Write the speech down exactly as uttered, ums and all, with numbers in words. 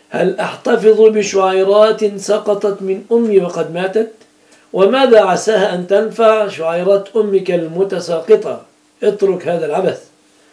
هل أحتفظ بشعيرات سقطت من أمي وقد ماتت؟ وماذا عساها أن تنفع شعيرات أمك المتساقطة؟ اترك هذا العبث.